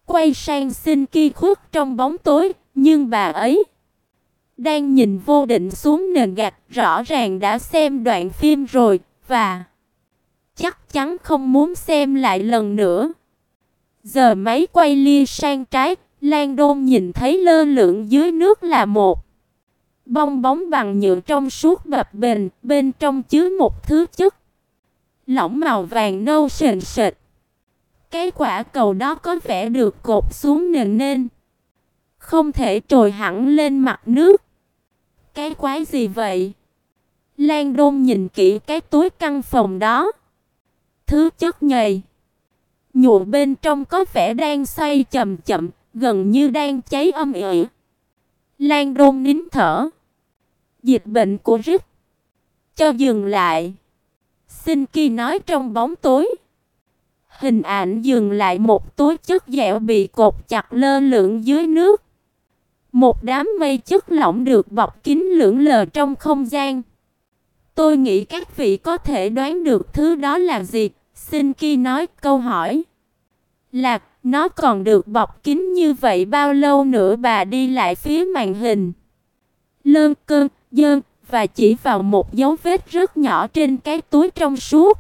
quay sang Shinki khuất trong bóng tối, nhưng bà ấy đang nhìn vô định xuống nền gạch, rõ ràng đã xem đoạn phim rồi và chắc chắn không muốn xem lại lần nữa. Giờ máy quay lia sang trái, Lan Đôn nhìn thấy lơ lửng dưới nước là một bong bóng bằng nhựa trong suốt bập bềnh, bên trong chứa một thứ chất lỏng màu vàng nâu sền sệt. Cái quả cầu đó có vẻ được cột xuống nền nên không thể trồi hẳn lên mặt nước. Cái quái gì vậy? Lan Đôn nhìn kỹ cái túi căn phòng đó. Thứ chất nhầy nhựa bên trong có vẻ đang xoay chậm chậm, gần như đang cháy âm ỉ. Lan Đôn nín thở. Dịch bệnh của Rick cho dừng lại. Shinki nói trong bóng tối. Hình ảnh dừng lại một túi chất dẻo bị cột chặt lơ lửng dưới nước. Một đám mây chất lỏng được bọc kín lững lờ trong không gian. Tôi nghĩ các vị có thể đoán được thứ đó là gì. Shinki nói. Câu hỏi là nó còn được bọc kín như vậy bao lâu nữa? Bà đi lại phía màn hình. Lơn cơn, dơn và chỉ vào một dấu vết rất nhỏ trên cái túi trong suốt.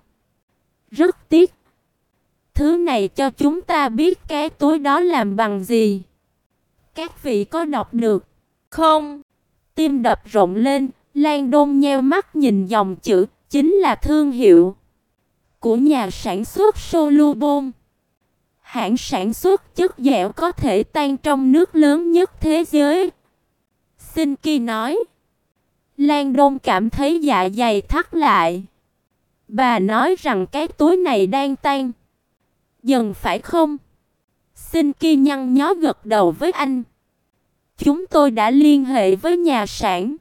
Rất tiếc. Thứ này cho chúng ta biết cái túi đó làm bằng gì. Các vị có đọc được không? Tim đập rộn lên, Lan Đôn nheo mắt nhìn dòng chữ, chính là thương hiệu của nhà sản xuất Solubon. Hãng sản xuất chất dẻo có thể tan trong nước lớn nhất thế giới. Shinki nói. Lan Đôn cảm thấy dạ dày thắt lại. Bà nói rằng cái túi này đang tan dần phải không? Shinki nhăn nhó gật đầu với anh. Chúng tôi đã liên hệ với nhà sản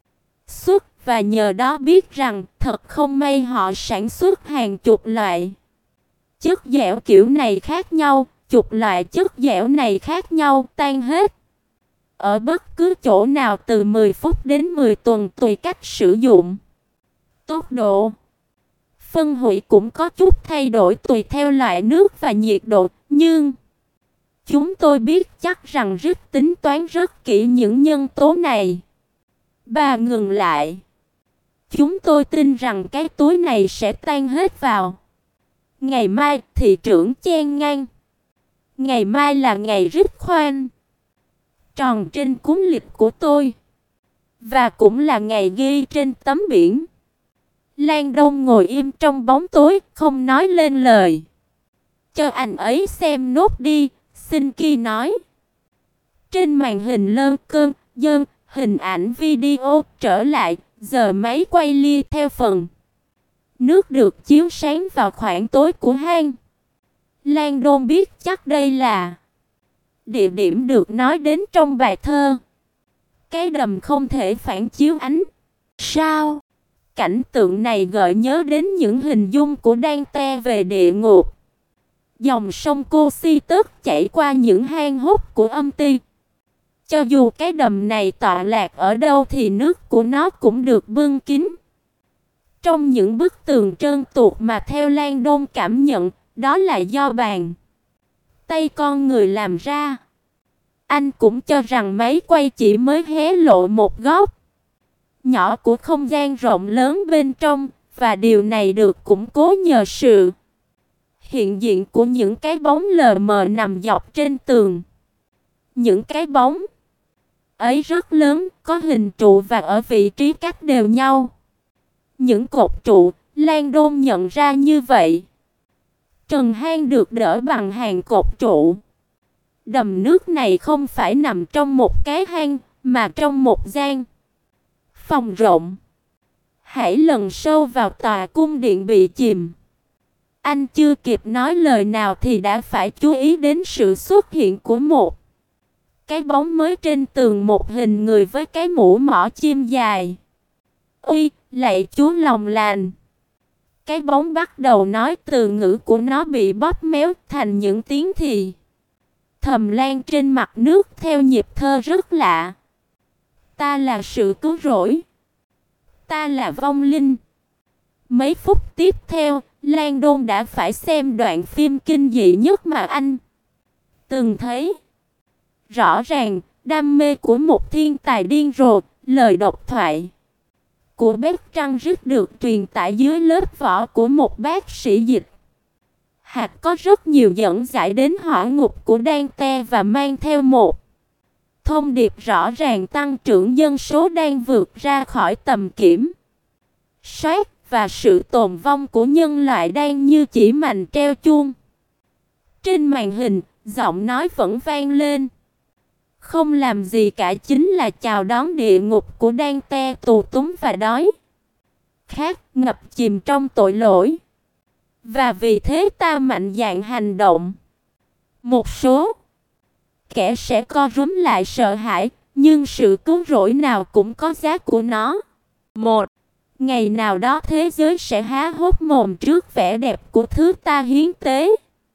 xuất và nhờ đó biết rằng thật không may họ sản xuất hàng chục loại chất dẻo kiểu này khác nhau, chục loại chất dẻo này khác nhau, tan hết ở bất cứ chỗ nào từ 10 phút đến 10 tuần tùy cách sử dụng. Tốc độ phân hủy cũng có chút thay đổi tùy theo loại nước và nhiệt độ, nhưng chúng tôi biết chắc rằng Rick tính toán rất kỹ những nhân tố này. Bà ngừng lại. Chúng tôi tin rằng cái túi này sẽ tan hết vào ngày mai. Thị trưởng chen ngang. Ngày mai là ngày Rick khoan tròn trên cuốn lịch của tôi, và cũng là ngày ghi trên tấm biển. Lan Đôn ngồi im trong bóng tối, không nói lên lời. Cho anh ấy xem nốt đi, Shinki nói. Trên màn hình lơ cơn, dơn, hình ảnh video trở lại, giờ máy quay lia theo phần. Nước được chiếu sáng vào khoảng tối của hang. Lan Đôn biết chắc đây là địa điểm được nói đến trong bài thơ. Cái đầm không thể phản chiếu ánh sao. Cảnh tượng này gợi nhớ đến những hình dung của Dante về địa ngục. Dòng sông Cocytus chảy qua những hang hút của âm ti. Cho dù cái đầm này tọa lạc ở đâu thì nước của nó cũng được bưng kín. Trong những bức tường trơn tuột mà theo Lan Đôn cảm nhận, đó là do bàn tay con người làm ra. Anh cũng cho rằng máy quay chỉ mới hé lộ một góc nhỏ của không gian rộng lớn bên trong, và điều này được củng cố nhờ sự hiện diện của những cái bóng lờ mờ nằm dọc trên tường. Những cái bóng ấy rất lớn, có hình trụ và ở vị trí cách đều nhau. Những cột trụ, Lan Đôn nhận ra như vậy. Trần hang được đỡ bằng hàng cột trụ. Đầm nước này không phải nằm trong một cái hang, mà trong một gian phòng rộng. Hãy lần sâu vào tòa cung điện bị chìm. Anh chưa kịp nói lời nào thì đã phải chú ý đến sự xuất hiện của một cái bóng mới trên tường, một hình người với cái mũ mỏ chim dài. Ui, lạy Chúa lòng lành. Cái bóng bắt đầu nói, từ ngữ của nó bị bóp méo thành những tiếng thì thầm lan trên mặt nước theo nhịp thơ rất lạ. Ta là sự cứu rỗi. Ta là vong linh. Mấy phút tiếp theo, Lan Đôn đã phải xem đoạn phim kinh dị nhất mà anh từng thấy. Rõ ràng, đam mê của một thiên tài điên rồ, lời độc thoại của Bertrand Russell được truyền tải dưới lớp vỏ của một bác sĩ dịch. Hạt có rất nhiều dẫn giải đến hỏa ngục của Dante và mang theo một thông điệp rõ ràng tăng trưởng dân số đang vượt ra khỏi tầm kiểm soát và sự tồn vong của nhân loại đang như chỉ mành treo chuông. Trên màn hình, giọng nói vẫn vang lên. Không làm gì cả chính là chào đón địa ngục của Dante tù túng và đói khát ngập chìm trong tội lỗi. Và vì thế ta mạnh dạn hành động. Một số kẻ sẽ co rúm lại sợ hãi, nhưng sự cứu rỗi nào cũng có giá của nó. Một ngày nào đó thế giới sẽ há hốc mồm trước vẻ đẹp của thứ ta hiến tế.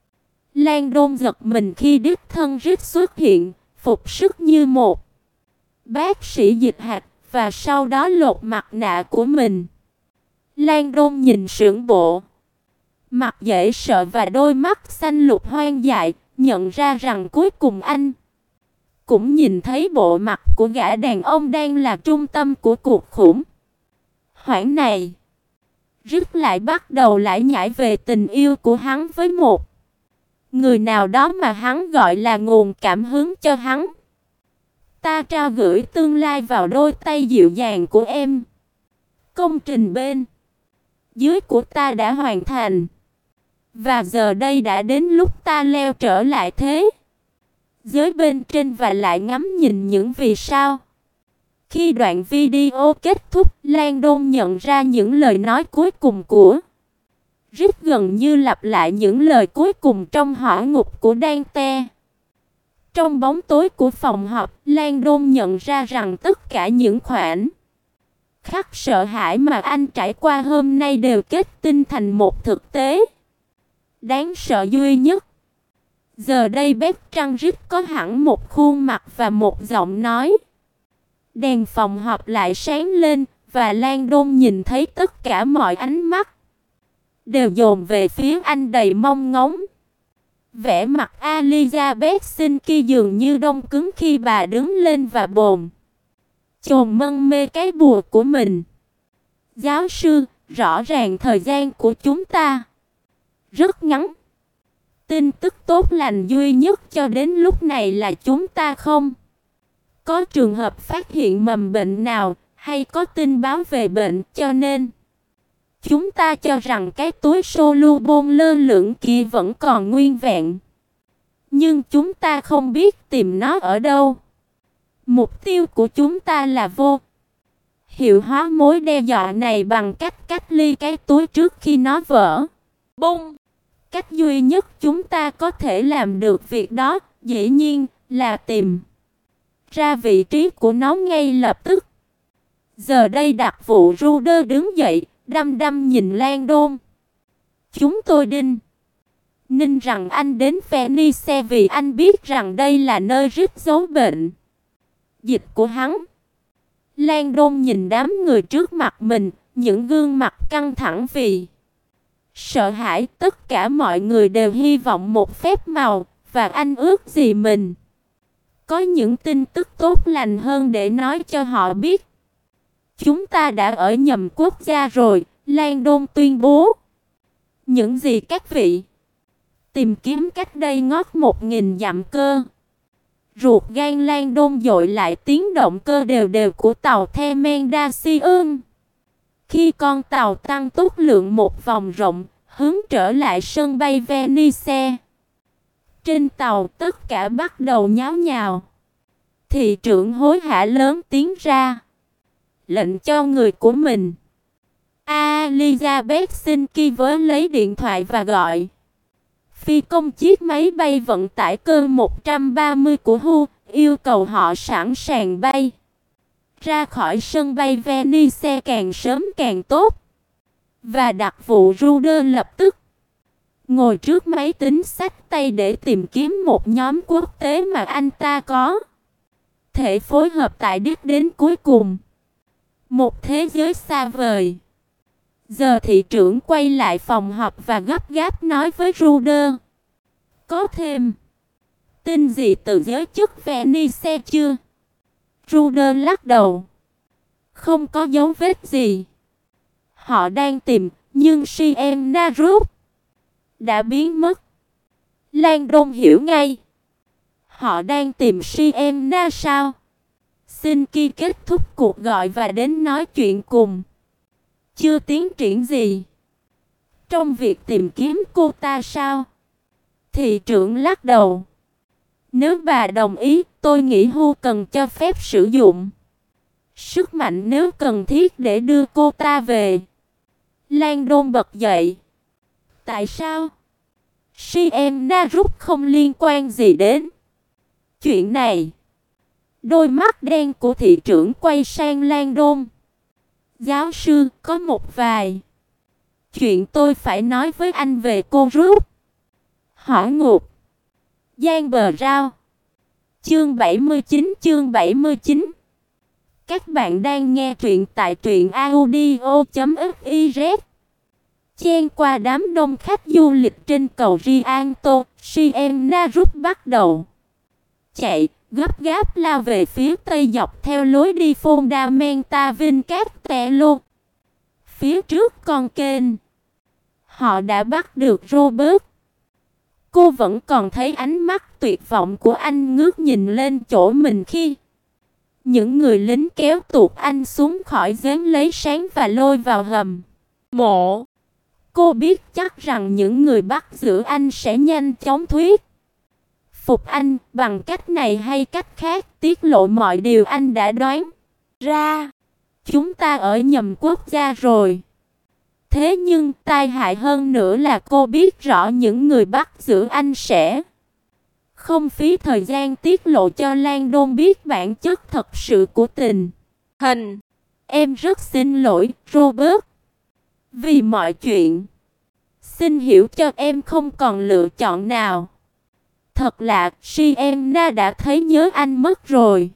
Langdon giật mình khi đích thân Rick xuất hiện, phục sức như một bác sĩ dịch hạt, và sau đó lột mặt nạ của mình. Langdon nhìn sững bộ mặt dễ sợ và đôi mắt xanh lục hoang dại, nhận ra rằng cuối cùng anh cũng nhìn thấy bộ mặt của gã đàn ông đang là trung tâm của cuộc khủng hoảng này. Rick lại bắt đầu lải nhải về tình yêu của hắn với một người nào đó mà hắn gọi là nguồn cảm hứng cho hắn. Ta trao gửi tương lai vào đôi tay dịu dàng của em. Công trình bên dưới của ta đã hoàn thành. Và giờ đây đã đến lúc ta leo trở lại thế giới bên trên và lại ngắm nhìn những vì sao. Khi đoạn video kết thúc, Langdon nhận ra những lời nói cuối cùng của Rick gần như lặp lại những lời cuối cùng trong hỏa ngục của Dante. Trong bóng tối của phòng họp, Langdon nhận ra rằng tất cả những khoảnh khắc sợ hãi mà anh trải qua hôm nay đều kết tinh thành một thực tế đáng sợ duy nhất. Giờ đây Bertrand Russell có hẳn một khuôn mặt và một giọng nói. Đèn phòng họp lại sáng lên, và Langdon nhìn thấy tất cả mọi ánh mắt đều dồn về phía anh đầy mong ngóng. Vẻ mặt Elizabeth Sinky dường như đông cứng khi bà đứng lên và bồn chồn mân mê cái bùa của mình. Giáo sư, rõ ràng thời gian của chúng ta rất ngắn. Tin tức tốt lành duy nhất cho đến lúc này là chúng ta không có trường hợp phát hiện mầm bệnh nào, hay có tin báo về bệnh, cho nên chúng ta cho rằng cái túi soluble lơ lửng kia vẫn còn nguyên vẹn. Nhưng chúng ta không biết tìm nó ở đâu. Mục tiêu của chúng ta là vô hiệu hóa mối đe dọa này bằng cách cách ly cái túi trước khi nó vỡ bung. Cách duy nhất chúng ta có thể làm được việc đó, dĩ nhiên, là tìm ra vị trí của nó ngay lập tức. Giờ đây đặc vụ Ruder đứng dậy, đăm đăm nhìn Langdon. Chúng tôi ninh rằng anh đến Venice vì anh biết rằng đây là nơi Rick giấu bệnh dịch của hắn. Langdon nhìn đám người trước mặt mình, những gương mặt căng thẳng vì sợ hãi. Tất cả mọi người đều hy vọng một phép màu, và anh ước gì mình có những tin tức tốt lành hơn để nói cho họ biết. Chúng ta đã ở nhầm quốc gia rồi, Langdon tuyên bố. Những gì các vị tìm kiếm cách đây ngót 1000 dặm cơ. Ruột gan Langdon dội lại tiếng động cơ đều đều của tàu Themendasium. Khi con tàu tăng tốc lượng một vòng rộng, hướng trở lại sân bay Venice. Trên tàu tất cả bắt đầu nháo nhào. Thị trưởng hối hả lớn tiếng ra lệnh cho người của mình. Elizabeth Sinky với lấy điện thoại và gọi phi công chiếc máy bay vận tải cơ 130 của Hu, yêu cầu họ sẵn sàng bay ra khỏi sân bay Venice càng sớm càng tốt. Và đặc vụ Ruder lập tức ngồi trước máy tính xách tay để tìm kiếm một nhóm quốc tế mà anh ta có thể phối hợp tại đích đến cuối cùng. Một thế giới xa vời. Giờ thị trưởng quay lại phòng họp và gấp gáp nói với Ruder. Có thêm tin gì từ giới chức Venice chưa? Ruder lắc đầu. Không có dấu vết gì. Họ đang tìm, nhưng Sienna Group đã biến mất. Langdon hiểu ngay. Họ đang tìm Sienna sao? Shinki kết thúc cuộc gọi và đến nói chuyện cùng. Chưa tiến triển gì. Trong việc tìm kiếm cô ta sao? Thị trưởng lắc đầu. Nếu bà đồng ý, tôi nghĩ Hu cần cho phép sử dụng sức mạnh nếu cần thiết để đưa cô ta về. Langdon bật dậy. Tại sao? Sienna Group không liên quan gì đến chuyện này. Đôi mắt đen của thị trưởng quay sang Langdon. Giáo sư, có một vài chuyện tôi phải nói với anh về cô Group. Hỏi ngục. Giang bờ rao. Chương 79. Các bạn đang nghe truyện tại truyệnaudio.fiz. Chen qua đám đông khách du lịch trên cầu Rialto, Sienna Group bắt đầu chạy, gấp gáp lao về phía tây dọc theo lối đi Fondamenta Vincatello. Phía trước con kênh, họ đã bắt được Robert. Cô vẫn còn thấy ánh mắt tuyệt vọng của anh ngước nhìn lên chỗ mình khi những người lính kéo tuột anh xuống khỏi giếng lấy sáng và lôi vào hầm mộ. Cô biết chắc rằng những người bắt giữ anh sẽ nhanh chóng thuyết phục anh bằng cách này hay cách khác, tiết lộ mọi điều anh đã đoán ra. Chúng ta ở nhầm quốc gia rồi. Thế nhưng tai hại hơn nữa là cô biết rõ những người bắt giữ anh sẽ không phí thời gian tiết lộ cho Langdon biết bản chất thật sự của tình hình. Em rất xin lỗi, Robert, vì mọi chuyện. Xin hiểu cho em không còn lựa chọn nào. Thật lạ, Sienna đã thấy nhớ anh mất rồi.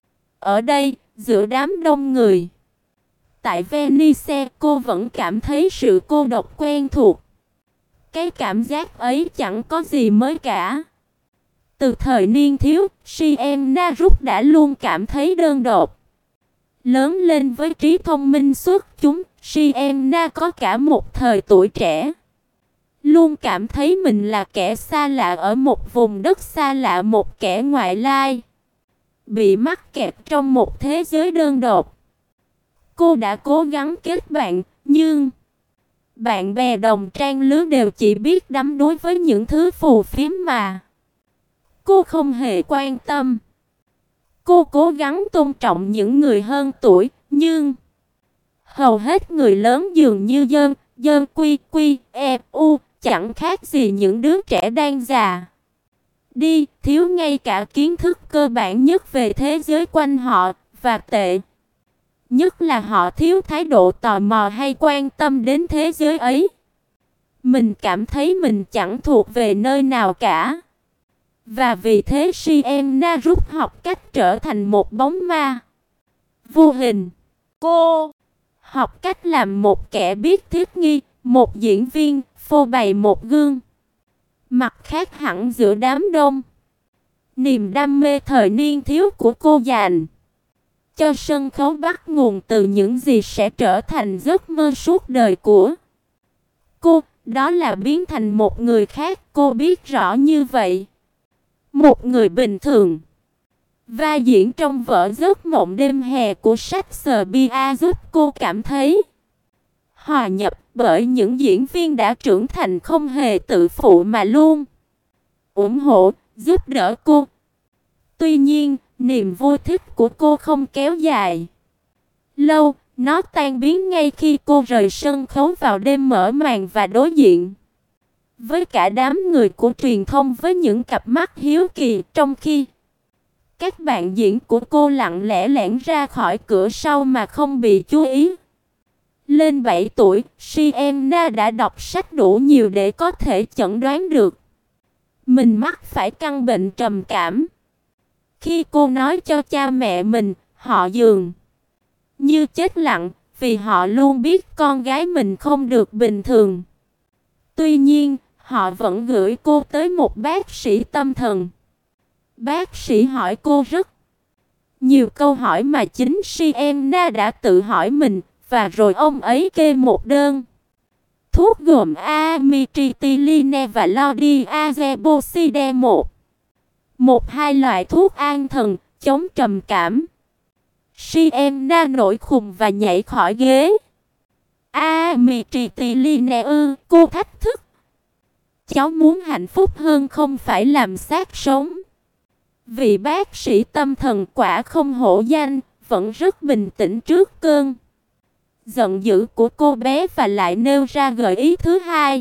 Ở đây, giữa đám đông người tại Venice, cô vẫn cảm thấy sự cô độc quen thuộc. Cái cảm giác ấy chẳng có gì mới cả. Từ thời niên thiếu, Sienna Group đã luôn cảm thấy đơn độc. Lớn lên với trí thông minh xuất chúng, Sienna có cả một thời tuổi trẻ luôn cảm thấy mình là kẻ xa lạ ở một vùng đất xa lạ, một kẻ ngoại lai, bị mắc kẹt trong một thế giới đơn độc. Cô đã cố gắng kết bạn, nhưng bạn bè đồng trang lứa đều chỉ biết đắm đuối với những thứ phù phiếm mà cô không hề quan tâm. Cô cố gắng tôn trọng những người hơn tuổi, nhưng hầu hết người lớn dường như dơn quy quy e u, chẳng khác gì những đứa trẻ đang già đi, thiếu ngay cả kiến thức cơ bản nhất về thế giới quanh họ, và tệ nhất là họ thiếu thái độ tò mò hay quan tâm đến thế giới ấy. Mình cảm thấy mình chẳng thuộc về nơi nào cả. Và vì thế Sienna Group học cách trở thành một bóng ma vô hình. Cô học cách làm một kẻ biết thích nghi, một diễn viên, phô bày một gương mặt khác hẳn giữa đám đông. Niềm đam mê thời niên thiếu của cô dành cho sân khấu bắt nguồn từ những gì sẽ trở thành giấc mơ suốt đời của cô, đó là biến thành một người khác. Cô biết rõ như vậy. Một người bình thường. Vai diễn trong vở Giấc mộng đêm hè của Shakespeare giúp cô cảm thấy hòa nhập, bởi những diễn viên đã trưởng thành không hề tự phụ mà luôn ủng hộ, giúp đỡ cô. Tuy nhiên, niềm vui thích của cô không kéo dài lâu, nó tan biến ngay khi cô rời sân khấu vào đêm mở màn và đối diện với cả đám người của truyền thông với những cặp mắt hiếu kỳ, trong khi các bạn diễn của cô lặng lẽ lẻn ra khỏi cửa sau mà không bị chú ý. Lên 7 tuổi, Sienna đã đọc sách đủ nhiều để có thể chẩn đoán được mình mắc phải căn bệnh trầm cảm. Khi cô nói cho cha mẹ mình, họ dường như chết lặng, vì họ luôn biết con gái mình không được bình thường. Tuy nhiên, họ vẫn gửi cô tới một bác sĩ tâm thần Bác sĩ hỏi cô rất nhiều câu hỏi mà chính Sienna đã tự hỏi mình, và rồi ông ấy kê một đơn thuốc gồm amitriptyline và lodiazepam, hai loại thuốc an thần, chống trầm cảm. Sienna nổi khùng và nhảy khỏi ghế. Amitriptyline ư? Cô thách thức. Cháu muốn hạnh phúc hơn không phải làm xác sống. Vị bác sĩ tâm thần quả không hổ danh, vẫn rất bình tĩnh trước cơn giận dữ của cô bé và lại nêu ra gợi ý thứ hai.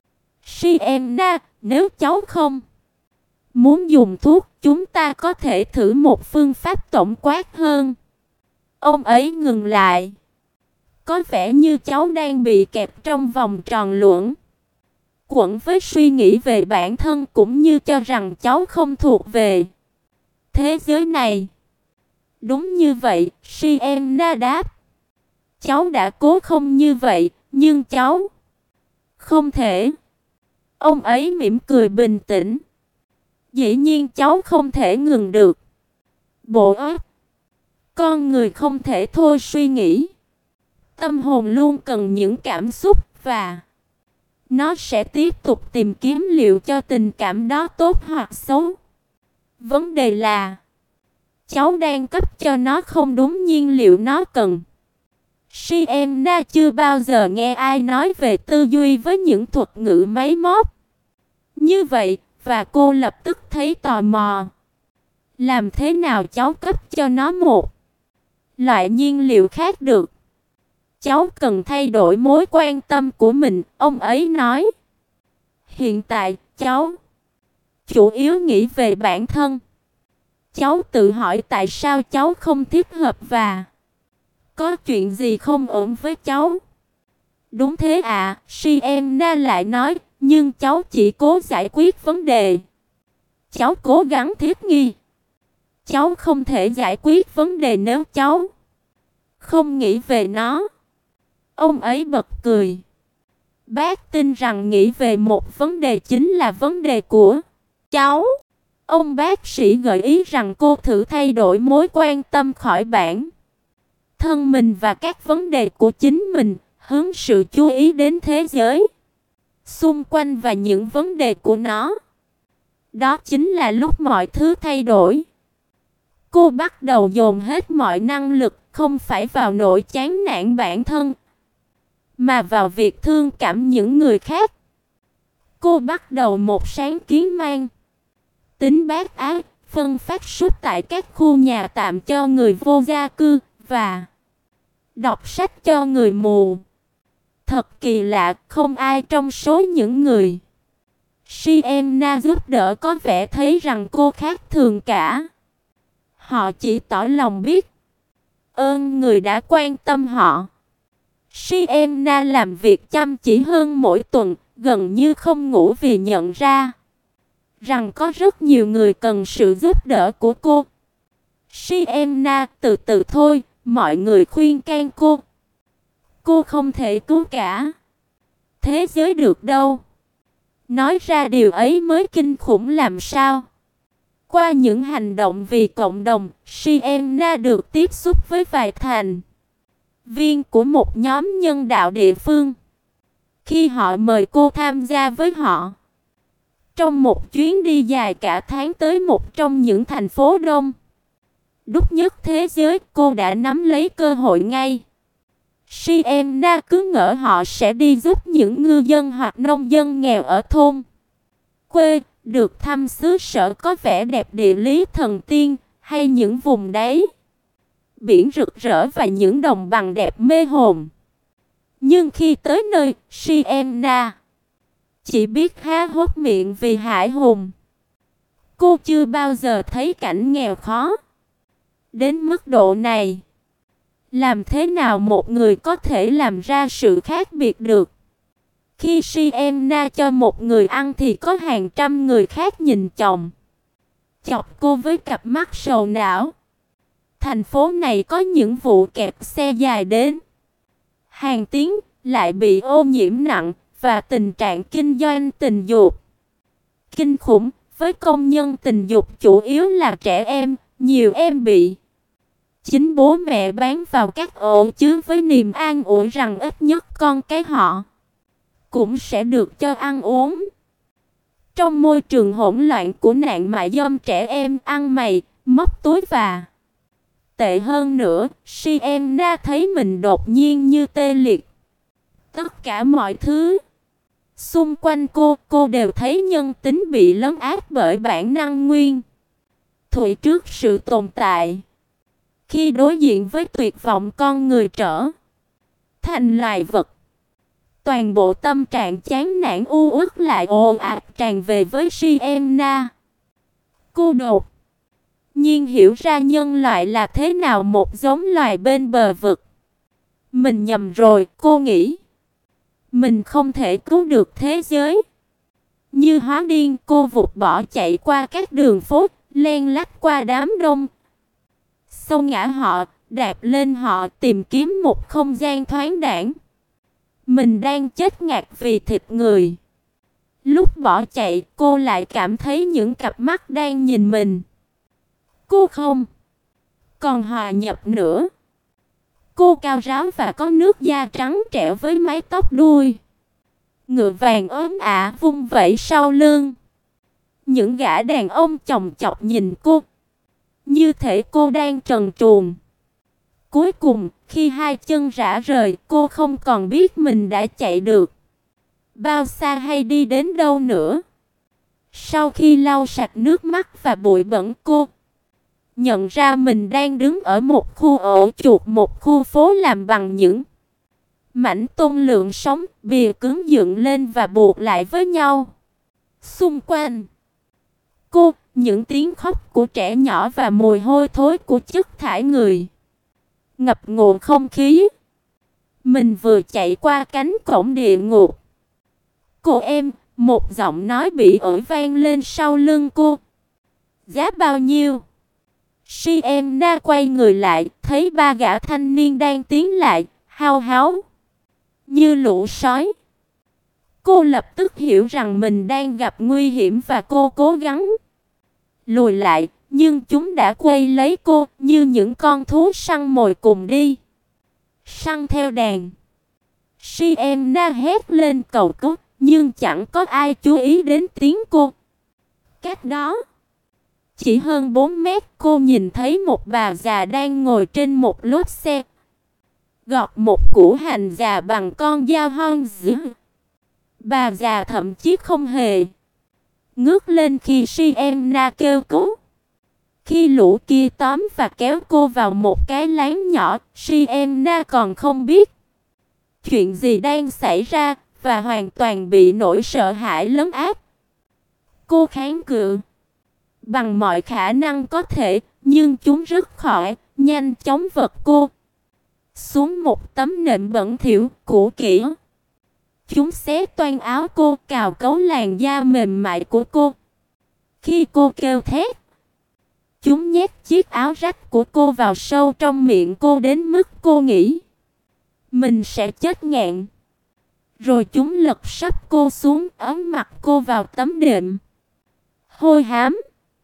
Sienna, nếu cháu không muốn dùng thuốc, chúng ta có thể thử một phương pháp tổng quát hơn. Ông ấy ngừng lại. Có vẻ như cháu đang bị kẹp trong vòng tròn luẩn quẩn với suy nghĩ về bản thân, cũng như cho rằng cháu không thuộc về thế giới này. Đúng như vậy, Sienna đáp. Cháu đã cố không như vậy, nhưng cháu không thể. Ông ấy mỉm cười bình tĩnh. Dĩ nhiên cháu không thể ngừng được. Bộ óc con người không thể thôi suy nghĩ. Tâm hồn luôn cần những cảm xúc, và nó sẽ tiếp tục tìm kiếm liệu cho tình cảm đó tốt hoặc xấu. Vấn đề là cháu đang cấp cho nó không đúng nhiên liệu nó cần. Sienna chưa bao giờ nghe ai nói về tư duy với những thuật ngữ máy móc như vậy, và cô lập tức thấy tò mò. Làm thế nào cháu cấp cho nó một loại nhiên liệu khác được? Cháu cần thay đổi mối quan tâm của mình, ông ấy nói. Hiện tại, cháu chủ yếu nghĩ về bản thân. Cháu tự hỏi tại sao cháu không thích hợp và có chuyện gì không ổn với cháu. Đúng thế ạ, Sienna lại nói, nhưng cháu chỉ cố giải quyết vấn đề. Cháu cố gắng thích nghi. Cháu không thể giải quyết vấn đề nếu cháu không nghĩ về nó. Ông ấy bật cười. Bác tin rằng nghĩ về một vấn đề chính là vấn đề của cháu. Ông bác sĩ gợi ý rằng cô thử thay đổi mối quan tâm khỏi bản thân mình và các vấn đề của chính mình, hướng sự chú ý đến thế giới xung quanh và những vấn đề của nó. Đó chính là lúc mọi thứ thay đổi. Cô bắt đầu dồn hết mọi năng lực, không phải vào nỗi chán nản bản thân, mà vào việc thương cảm những người khác. Cô bắt đầu một sáng kiến mang tính bác ái, phân phát suất tại các khu nhà tạm cho người vô gia cư, và đọc sách cho người mù. Thật kỳ lạ, không ai trong số những người Sienna giúp đỡ có vẻ thấy rằng cô khác thường cả. Họ chỉ tỏ lòng biết ơn người đã quan tâm họ. Sienna làm việc chăm chỉ hơn mỗi tuần, gần như không ngủ vì nhận ra rằng có rất nhiều người cần sự giúp đỡ của cô. Sienna, từ từ thôi, mọi người khuyên can cô. Cô không thể cứu cả thế giới được đâu. Nói ra điều ấy mới kinh khủng làm sao. Qua những hành động vì cộng đồng, Sienna được tiếp xúc với vài thành viên của một nhóm nhân đạo địa phương. Khi họ mời cô tham gia với họ trong một chuyến đi dài cả tháng tới một trong những thành phố đông đúc nhất thế giới, cô đã nắm lấy cơ hội ngay. Sienna cứ ngỡ họ sẽ đi giúp những ngư dân hoặc nông dân nghèo ở thôn quê, được thăm xứ sở có vẻ đẹp địa lý thần tiên, hay những vùng đáy biển rực rỡ và những đồng bằng đẹp mê hồn. Nhưng khi tới nơi, Sienna chỉ biết há hốc miệng vì hãi hùng. Cô chưa bao giờ thấy cảnh nghèo khó đến mức độ này. Làm thế nào một người có thể làm ra sự khác biệt được? Khi Sienna cho một người ăn thì có hàng trăm người khác nhìn chọc cô với cặp mắt sầu não. Thành phố này có những vụ kẹt xe dài đến hàng tiếng, lại bị ô nhiễm nặng, và tình trạng kinh doanh tình dục kinh khủng, với công nhân tình dục chủ yếu là trẻ em, nhiều em bị chính bố mẹ bán vào các ổ chứa với niềm an ủi rằng ít nhất con cái họ cũng sẽ được cho ăn uống. Trong môi trường hỗn loạn của nạn mại dâm, trẻ em ăn mày, móc túi và tệ hơn nữa, Sienna thấy mình đột nhiên như tê liệt. Tất cả mọi thứ xung quanh cô đều thấy nhân tính bị lấn át bởi bản năng nguyên thủy trước sự tồn tại. Khi đối diện với tuyệt vọng, con người trở thành loài vật. Toàn bộ tâm trạng chán nản u uất lại ồ ạt tràn về với Sienna. Cô đột nhiên hiểu ra nhân loại là thế nào, một giống loài bên bờ vực. Mình nhầm rồi, cô nghĩ. Mình không thể cứu được thế giới. Như hóa điên, cô vụt bỏ chạy qua các đường phố, len lách qua đám đông, xông ngã họ, đạp lên họ, tìm kiếm một không gian thoáng đãng. Mình đang chết ngạt vì thịt người. Lúc bỏ chạy, cô lại cảm thấy những cặp mắt đang nhìn mình. Cô không còn hòa nhập nữa. Cô cao ráo và có nước da trắng trẻo với mái tóc đuôi ngựa vàng ốm ả vung vẩy sau lưng. Những gã đàn ông chòng chọc nhìn cô, như thể cô đang trần truồng. Cuối cùng, khi hai chân rã rời, cô không còn biết mình đã chạy được bao xa hay đi đến đâu nữa. Sau khi lau sạch nước mắt và bụi bẩn, cô nhận ra mình đang đứng ở một khu ổ chuột, một khu phố làm bằng những mảnh tôn lượng sống, bìa cứng dựng lên và buộc lại với nhau. Xung quanh cô, những tiếng khóc của trẻ nhỏ và mùi hôi thối của chất thải người ngập ngụa không khí. Mình vừa chạy qua cánh cổng địa ngục. Cô em, một giọng nói bị ổi vang lên sau lưng cô. Giá bao nhiêu? Sienna quay người lại, thấy ba gã thanh niên đang tiến lại, hao háo như lũ sói. Cô lập tức hiểu rằng mình đang gặp nguy hiểm và cô cố gắng lùi lại, nhưng chúng đã quay lấy cô như những con thú săn mồi cùng đi săn theo đàn. Sienna hét lên cầu cứu, nhưng chẳng có ai chú ý đến tiếng cô. Cách đó chỉ hơn 4 mét, cô nhìn thấy một bà già đang ngồi trên một lốp xe, gọt một củ hành già bằng con dao hoang dữ. Bà già thậm chí không hề ngước lên khi Sienna kêu cứu. Khi lũ kia tóm và kéo cô vào một cái lán nhỏ, Sienna còn không biết chuyện gì đang xảy ra và hoàn toàn bị nỗi sợ hãi lấn át. Cô kháng cự bằng mọi khả năng có thể, nhưng chúng rất khỏi nhanh chóng vật cô xuống một tấm nệm bẩn thỉu cũ kỹ. Chúng xé toang áo cô, cào cấu làn da mềm mại của cô. Khi cô kêu thét, chúng nhét chiếc áo rách của cô vào sâu trong miệng cô đến mức cô nghĩ mình sẽ chết ngạn. Rồi chúng lật sấp cô xuống, ấn mặt cô vào tấm đệm hôi hám.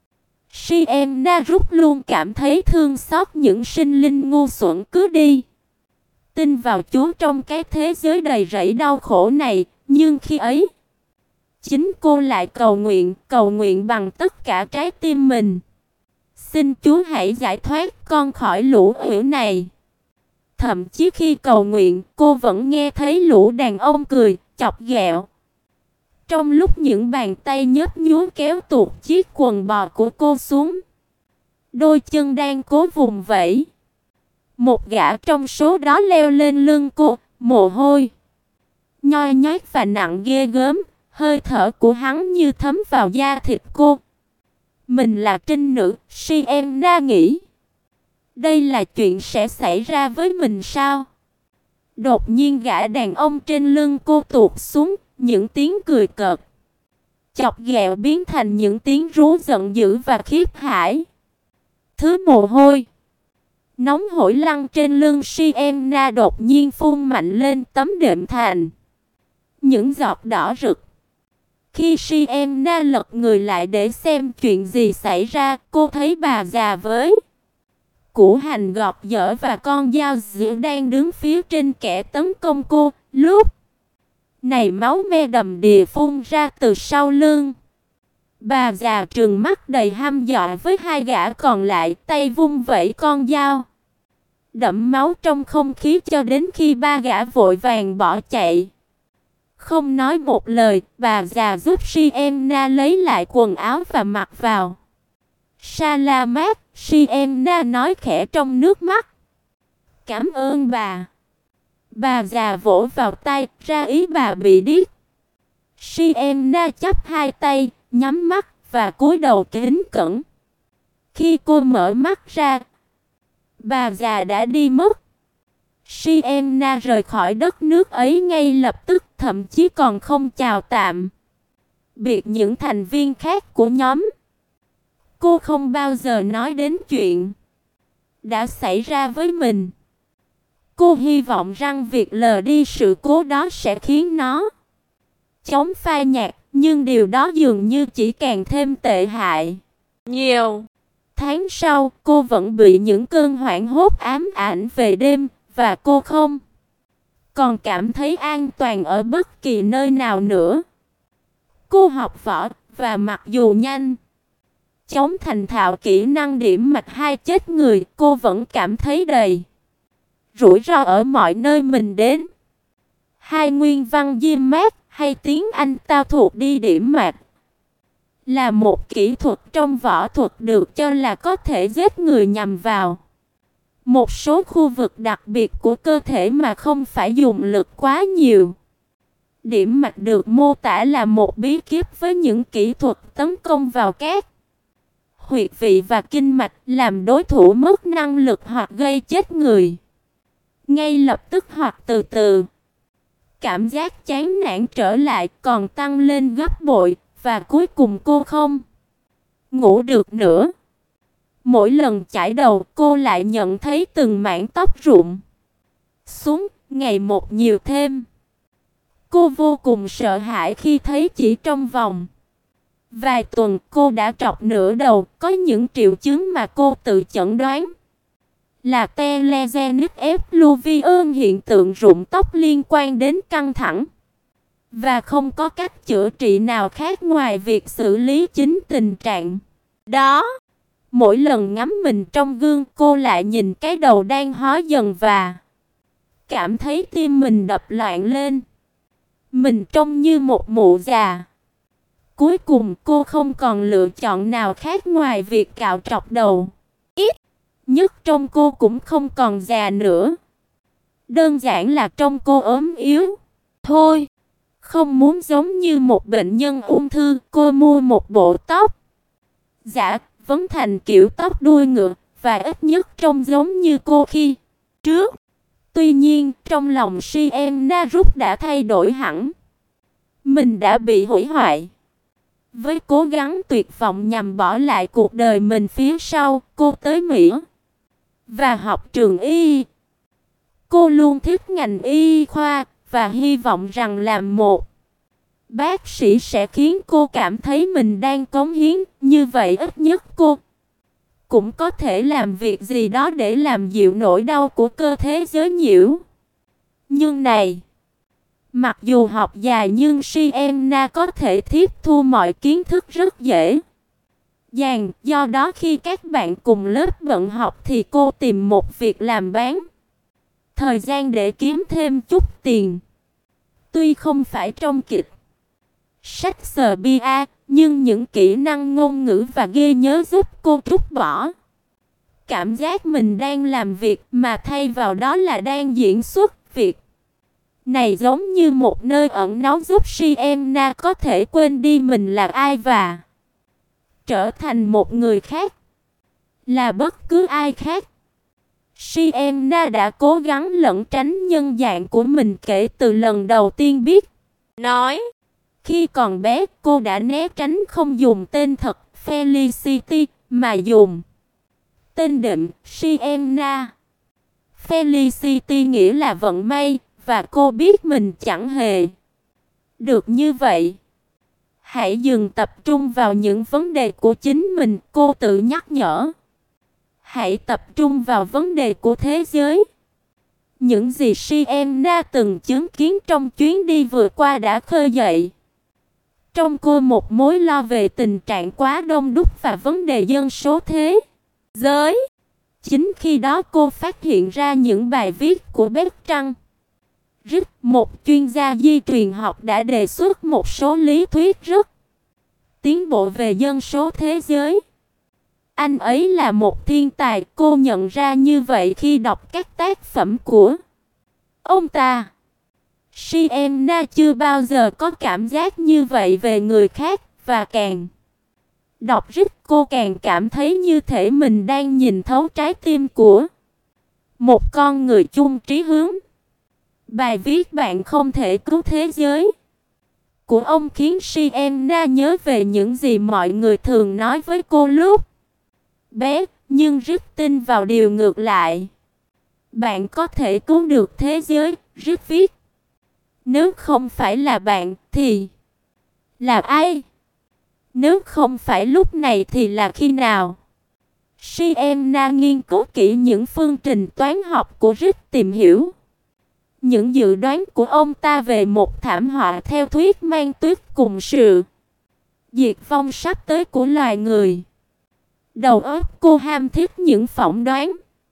Sienna rút luôn cảm thấy thương xót những sinh linh ngu xuẩn cứ đi tin vào Chúa trong cái thế giới đầy rẫy đau khổ này, nhưng khi ấy chính cô lại cầu nguyện bằng tất cả trái tim mình. Xin Chúa hãy giải thoát con khỏi lũ uỷu này. Thậm chí khi cầu nguyện, cô vẫn nghe thấy lũ đàn ông cười, chọc ghẹo. Trong lúc những bàn tay nhấp nhúa kéo tuột chiếc quần bò của cô xuống, đôi chân đang cố vùng vẫy. Một gã trong số đó leo lên lưng cô, mồ hôi nhoi nhói và nặng ghê gớm, hơi thở của hắn như thấm vào da thịt cô. Mình là trinh nữ, Sienna nghĩ. Đây là chuyện sẽ xảy ra với mình sao? Đột nhiên gã đàn ông trên lưng cô tuột xuống, những tiếng cười cợt, chọc ghẹo biến thành những tiếng rú giận dữ và khiếp hãi. Thứ mồ hôi nóng hổi lăn trên lưng Sienna đột nhiên phun mạnh lên tấm đệm thành những giọt đỏ rực. Khi Sienna lật người lại để xem chuyện gì xảy ra, cô thấy bà già với củ hành gọt dở và con dao dựa đang đứng phía trên kẻ tấn công cô. Lúc này máu me đầm đìa phun ra từ sau lưng. Bà già trừng mắt đầy hăm dọa với hai gã còn lại, tay vung vẩy con dao đẫm máu trong không khí cho đến khi ba gã vội vàng bỏ chạy. Không nói một lời, bà già giúp Sienna lấy lại quần áo và mặc vào. Salamat, Sienna nói khẽ trong nước mắt. Cảm ơn bà. Bà già vỗ vào tay, ra ý bà bị điếc. Sienna chắp hai tay, nhắm mắt và cúi đầu kính cẩn. Khi cô mở mắt ra, bà già đã đi mất. Sienna rời khỏi đất nước ấy ngay lập tức, thậm chí còn không chào tạm biệt những thành viên khác của nhóm. Cô không bao giờ nói đến chuyện đã xảy ra với mình. Cô hy vọng rằng việc lờ đi sự cố đó sẽ khiến nó chống phai nhạt, nhưng điều đó dường như chỉ càng thêm tệ hại. Nhiều tháng sau, cô vẫn bị những cơn hoảng hốt ám ảnh về đêm, và cô không còn cảm thấy an toàn ở bất kỳ nơi nào nữa. Cô học võ, và mặc dù nhanh chóng thành thạo kỹ năng điểm mạch hai chết người, cô vẫn cảm thấy đầy rủi ro ở mọi nơi mình đến. Hai nguyên văn diêm mát, hay tiếng Anh tao thuộc đi điểm mạch, là một kỹ thuật trong võ thuật được cho là có thể giết người nhằm vào một số khu vực đặc biệt của cơ thể mà không phải dùng lực quá nhiều. Điểm mạch được mô tả là một bí kíp với những kỹ thuật tấn công vào các huyệt vị và kinh mạch, làm đối thủ mất năng lực hoặc gây chết người ngay lập tức hoặc từ từ. Cảm giác chán nản trở lại, còn tăng lên gấp bội, và cuối cùng cô không ngủ được nữa. Mỗi lần chải đầu, cô lại nhận thấy từng mảng tóc rụng xuống, ngày một nhiều thêm. Cô vô cùng sợ hãi khi thấy chỉ trong vòng vài tuần cô đã trọc nửa đầu, có những triệu chứng mà cô tự chẩn đoán là telegenic effluvium, hiện tượng rụng tóc liên quan đến căng thẳng, và không có cách chữa trị nào khác ngoài việc xử lý chính tình trạng đó. Mỗi lần ngắm mình trong gương, cô lại nhìn cái đầu đang hói dần và cảm thấy tim mình đập loạn lên. Mình trông như một mụ già. Cuối cùng cô không còn lựa chọn nào khác ngoài việc cạo trọc đầu. Ít nhất trông cô cũng không còn già nữa. Đơn giản là trông cô ốm yếu thôi. Không muốn giống như một bệnh nhân ung thư, cô mua một bộ tóc giả vấn thành kiểu tóc đuôi ngựa, và ít nhất trông giống như cô khi trước. Tuy nhiên, trong lòng Sienna rút đã thay đổi hẳn. Mình đã bị hủy hoại. Với cố gắng tuyệt vọng nhằm bỏ lại cuộc đời mình phía sau, cô tới Mỹ và học trường y. Cô luôn thích ngành y khoa và hy vọng rằng làm một bác sĩ sẽ khiến cô cảm thấy mình đang cống hiến, như vậy ít nhất cô cũng có thể làm việc gì đó để làm dịu nỗi đau của cơ thể giới nhiễu. Nhưng này, mặc dù học dài nhưng Sienna có thể tiếp thu mọi kiến thức rất dễ dàng, do đó khi các bạn cùng lớp bận học thì cô tìm một việc làm bán thời gian để kiếm thêm chút tiền. Tuy không phải trong kịch sách sờ bia, nhưng những kỹ năng ngôn ngữ và ghi nhớ giúp cô trút bỏ cảm giác mình đang làm việc, mà thay vào đó là đang diễn xuất. Việc này giống như một nơi ẩn náu giúp Sienna có thể quên đi mình là ai và trở thành một người khác, là bất cứ ai khác. Sienna đã cố gắng lẩn tránh nhân dạng của mình kể từ lần đầu tiên biết nói. Khi còn bé, cô đã né tránh không dùng tên thật Felicity, mà dùng tên đệm Sienna. Felicity nghĩa là vận may, và cô biết mình chẳng hề được như vậy. Hãy dừng tập trung vào những vấn đề của chính mình, cô tự nhắc nhở. Hãy tập trung vào vấn đề của thế giới. Những gì Sienna từng chứng kiến trong chuyến đi vừa qua đã khơi dậy trong cô một mối lo về tình trạng quá đông đúc và vấn đề dân số thế giới. Chính khi đó cô phát hiện ra những bài viết của Bertrand Russell, một chuyên gia di truyền học đã đề xuất một số lý thuyết rất tiến bộ về dân số thế giới. Anh ấy là một thiên tài, cô nhận ra như vậy khi đọc các tác phẩm của ông ta. Sienna chưa bao giờ có cảm giác như vậy về người khác, và càng đọc Russell cô càng cảm thấy như thể mình đang nhìn thấu trái tim của một con người chung chí hướng. Bài viết "Bạn không thể cứu thế giới" của ông khiến Sienna nhớ về những gì mọi người thường nói với cô lúc bé, nhưng rất tin vào điều ngược lại. Bạn có thể cứu được thế giới, rất viết. Nếu không phải là bạn, thì là ai? Nếu không phải lúc này thì là khi nào? Sienna nghiên cứu kỹ những phương trình toán học của Russell, tìm hiểu những dự đoán của ông ta về một thảm họa theo thuyết mang tuyết cùng sự diệt vong sắp tới của loài người. Đầu óc cô ham thích những phỏng đoán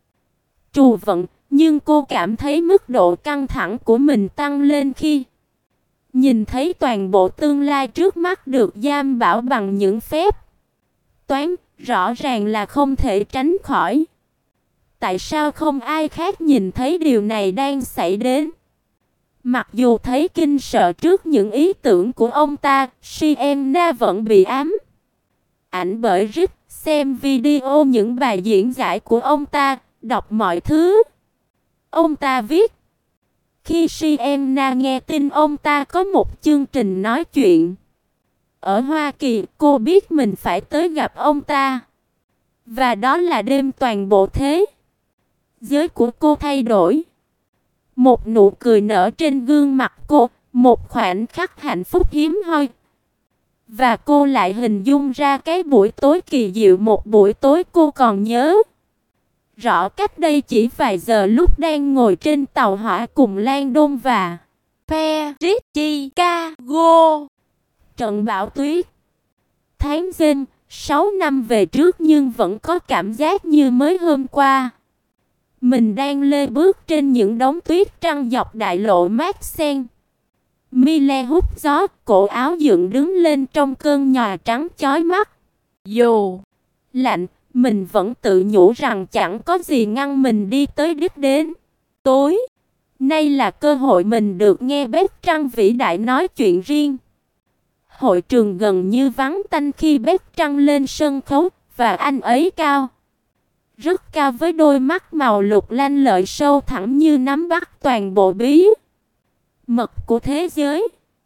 trù vận, nhưng cô cảm thấy mức độ căng thẳng của mình tăng lên khi nhìn thấy toàn bộ tương lai trước mắt được giam bảo bằng những phép toán, rõ ràng là không thể tránh khỏi. Tại sao không ai khác nhìn thấy điều này đang xảy đến? Mặc dù thấy kinh sợ trước những ý tưởng của ông ta, Sienna vẫn bị ám ảnh bởi Russell. Xem video những bài diễn giải của ông ta, đọc mọi thứ ông ta viết. Khi Sienna nghe tin ông ta có một chương trình nói chuyện ở Hoa Kỳ, cô biết mình phải tới gặp ông ta. Và đó là đêm toàn bộ thế giới của cô thay đổi. Một nụ cười nở trên gương mặt cô, một khoảnh khắc hạnh phúc hiếm hoi. Và cô lại hình dung ra cái buổi tối kỳ diệu, một buổi tối cô còn nhớ rõ cách đây chỉ vài giờ, lúc đang ngồi trên tàu hỏa cùng Landon và Paris, Chicago. Trận bão tuyết tháng Giêng, 6 năm về trước, nhưng vẫn có cảm giác như mới hôm qua. Mình đang lê bước trên những đống tuyết trăng dọc đại lộ Maxen. Mille hút gió, cổ áo dựng đứng lên trong cơn nhòa trắng chói mắt. Dù lạnh, mình vẫn tự nhủ rằng chẳng có gì ngăn mình đi tới đích đến. Tối nay là cơ hội mình được nghe Bertrand vĩ đại nói chuyện riêng. Hội trường gần như vắng tanh khi Bertrand lên sân khấu, và anh ấy cao, rất cao, với đôi mắt màu lục lanh lợi sâu thẳm như nắm bắt toàn bộ bí mật của thế giới.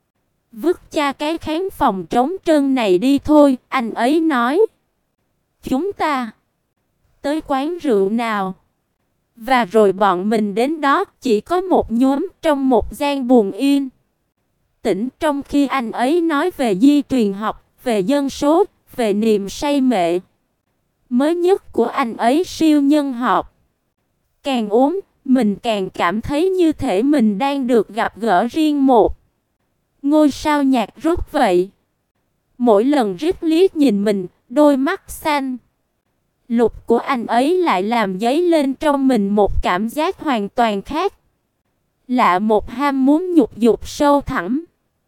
Vứt cha cái khán phòng trống trơn này đi thôi, anh ấy nói. Chúng ta tới quán rượu nào? Và rồi bọn mình đến đó, chỉ có một nhóm trong một gian buồng yên tĩnh, trong khi anh ấy nói về di truyền học, về dân số, về niềm say mê mới nhất của anh ấy, siêu nhân học. Càng uống, mình càng cảm thấy như thể mình đang được gặp gỡ riêng một ngôi sao nhạc rock vậy. Mỗi lần Rick liếc nhìn mình, đôi mắt xanh lục của anh ấy lại làm dấy lên trong mình một cảm giác hoàn toàn khác lạ, một ham muốn nhục dục sâu thẳm.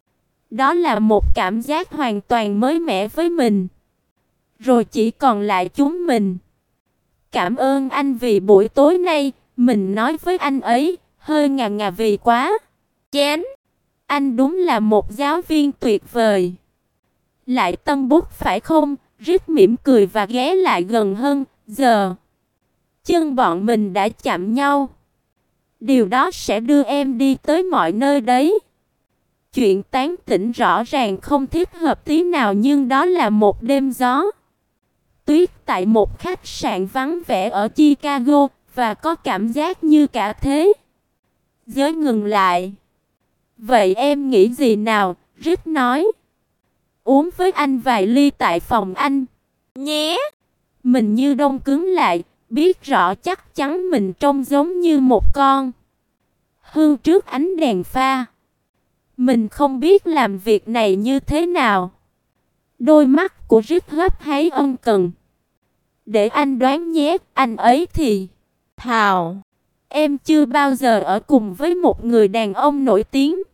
Đó là một cảm giác hoàn toàn mới mẻ với mình. Rồi chỉ còn lại chúng mình. Cảm ơn anh vì buổi tối nay, mình nói với anh ấy, hơi ngà ngà vì quá chén. Anh đúng là một giáo viên tuyệt vời. Lại tân bút phải không? Rick mỉm cười và ghé lại gần hơn. Giờ chân bọn mình đã chạm nhau. Điều đó sẽ đưa em đi tới mọi nơi đấy. Chuyện tán tỉnh rõ ràng không thích hợp tí nào, nhưng đó là một đêm gió tuyết tại một khách sạn vắng vẻ ở Chicago, và có cảm giác như cả thế giới ngừng lại. Vậy em nghĩ gì nào? Rick nói. uống với anh vài ly tại phòng anh nhé. Mình như đông cứng lại, biết rõ chắc chắn mình trông giống như một con hươu trước ánh đèn pha. Mình không biết làm việc này như thế nào. Đôi mắt của Rick hấp háy ân cần. Để anh đoán nhé, anh ấy thì Thảo, em chưa bao giờ ở cùng với một người đàn ông nổi tiếng.